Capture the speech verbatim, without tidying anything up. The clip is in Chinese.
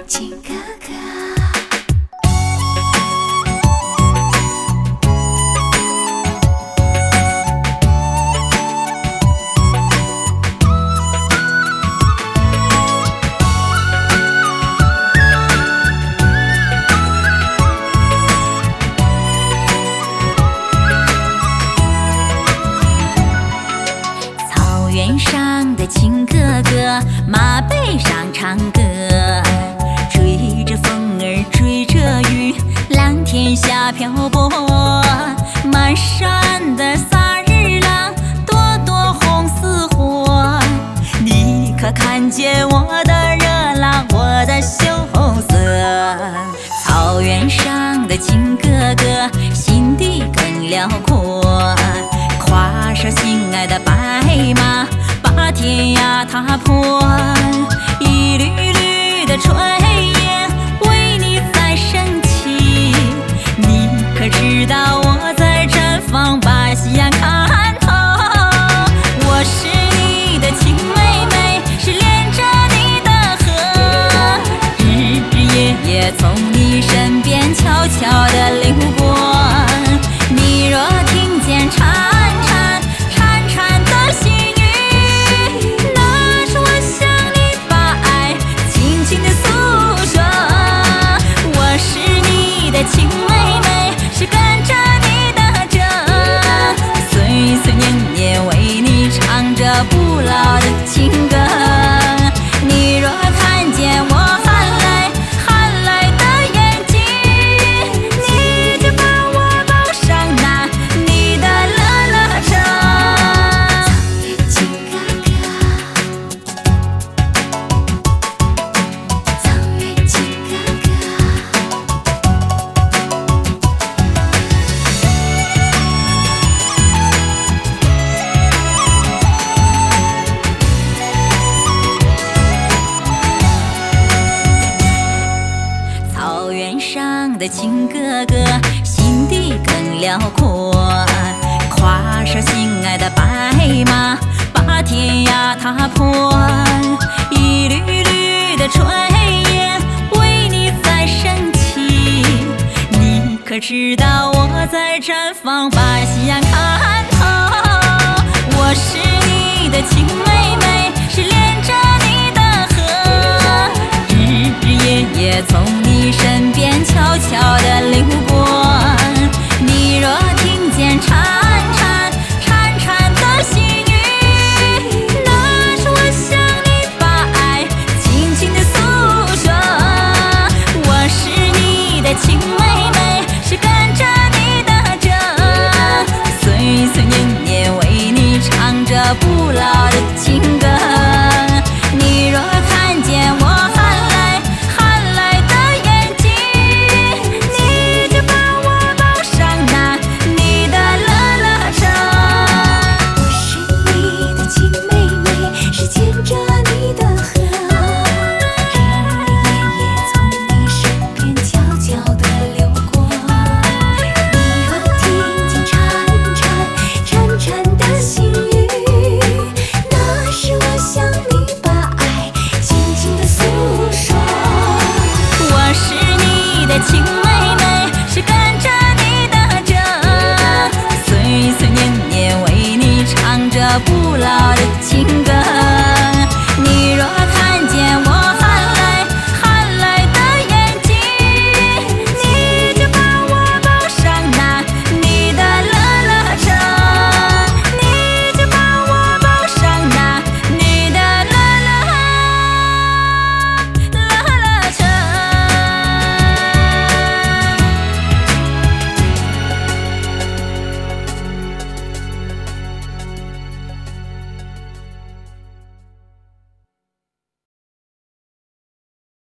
亲哥哥。 草原上的亲哥哥，马背上唱歌，追着风儿追着雨，蓝天下漂泊。满山的萨日朗，朵朵红似火。你可看见我的热浪，我的羞涩？草原上的亲哥哥，心地更辽阔。跨上心爱的白马，把天涯踏破。一缕缕的炊烟为你在升起，你可知道我在毡房把夕阳看透？我是你的亲妹妹，是连着你的河，日日夜夜从你身边悄悄地流过。你若听见蝉亲妹妹，是跟着你的着，岁岁年年为你唱着不老的情歌。你若看见我含泪含泪的眼睛，你就把我抱上那你的乐乐车。 亲哥哥，草原亲哥哥。 草原上的亲哥哥，心地更辽阔。跨上心爱的白马，把天涯踏破。一缕缕的炊烟为你在升起，你可知道我在毡房把夕阳看透？我是你的亲